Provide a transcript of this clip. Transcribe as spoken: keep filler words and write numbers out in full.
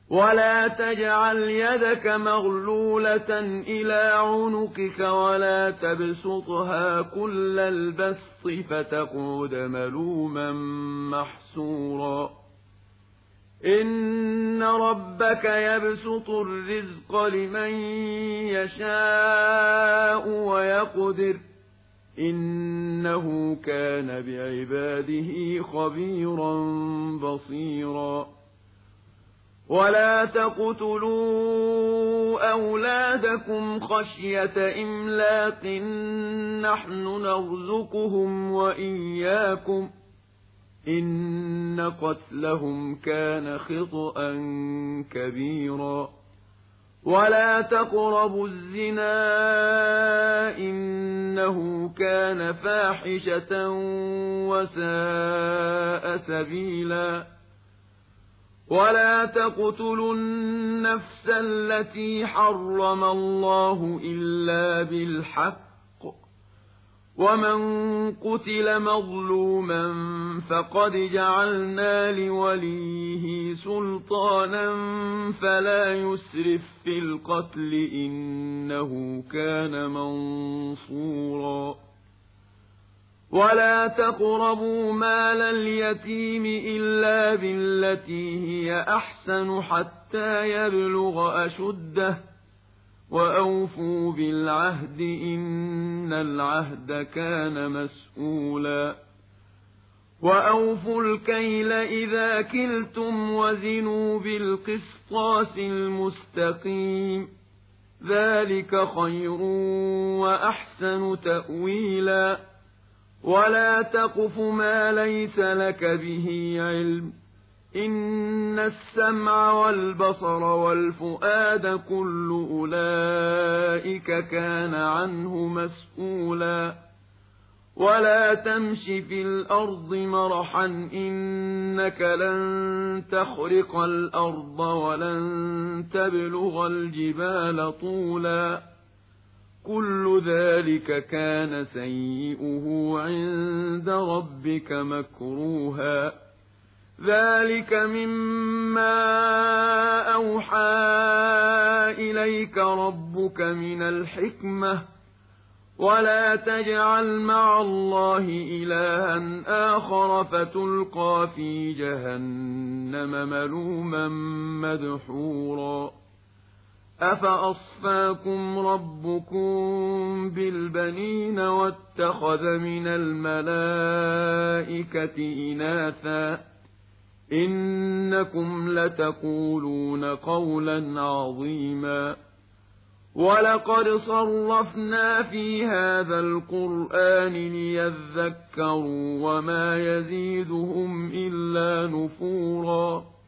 ولا تجعل يدك مغلولة إلى عنقك ولا تبسطها كل البسط فتقعد ملوما محسورا إن ربك يبسط الرزق لمن يشاء ويقدر إنه كان بعباده خبيرا بصيرا ولا تقتلوا أولادكم خشية إملاق نحن نرزقهم وإياكم إن قتلهم كان خطأ كبيرا ولا تقربوا الزنا إنه كان فاحشة وساء سبيلا ولا تقتلوا النفس التي حرم الله إلا بالحق ومن قتل مظلوما فقد جعلنا لوليه سلطانا فلا يسرف في القتل إنه كان منصورا ولا تقربوا مال اليتيم إلا بالتي هي أحسن حتى يبلغ أشده وأوفوا بالعهد إن العهد كان مسؤولا وأوفوا الكيل إذا كلتم وزنوا بالقسطاس المستقيم ذلك خير وأحسن تأويلا ولا تقف ما ليس لك به علم إن السمع والبصر والفؤاد كل أولئك كان عنه مسؤولا ولا تمش في الأرض مرحا إنك لن تخرق الأرض ولن تبلغ الجبال طولا كل ذلك كان سيئه عند ربك مكروها ذلك مما أوحى إليك ربك من الحكمة ولا تجعل مع الله إلها آخر فتلقى في جهنم ملوما مدحورا أفأصفاكم ربكم بالبنين واتخذ من الملائكة إناثا إنكم لتقولون قولا عظيما ولقد صرفنا في هذا القرآن ليذكروا وما يزيدهم إلا نفورا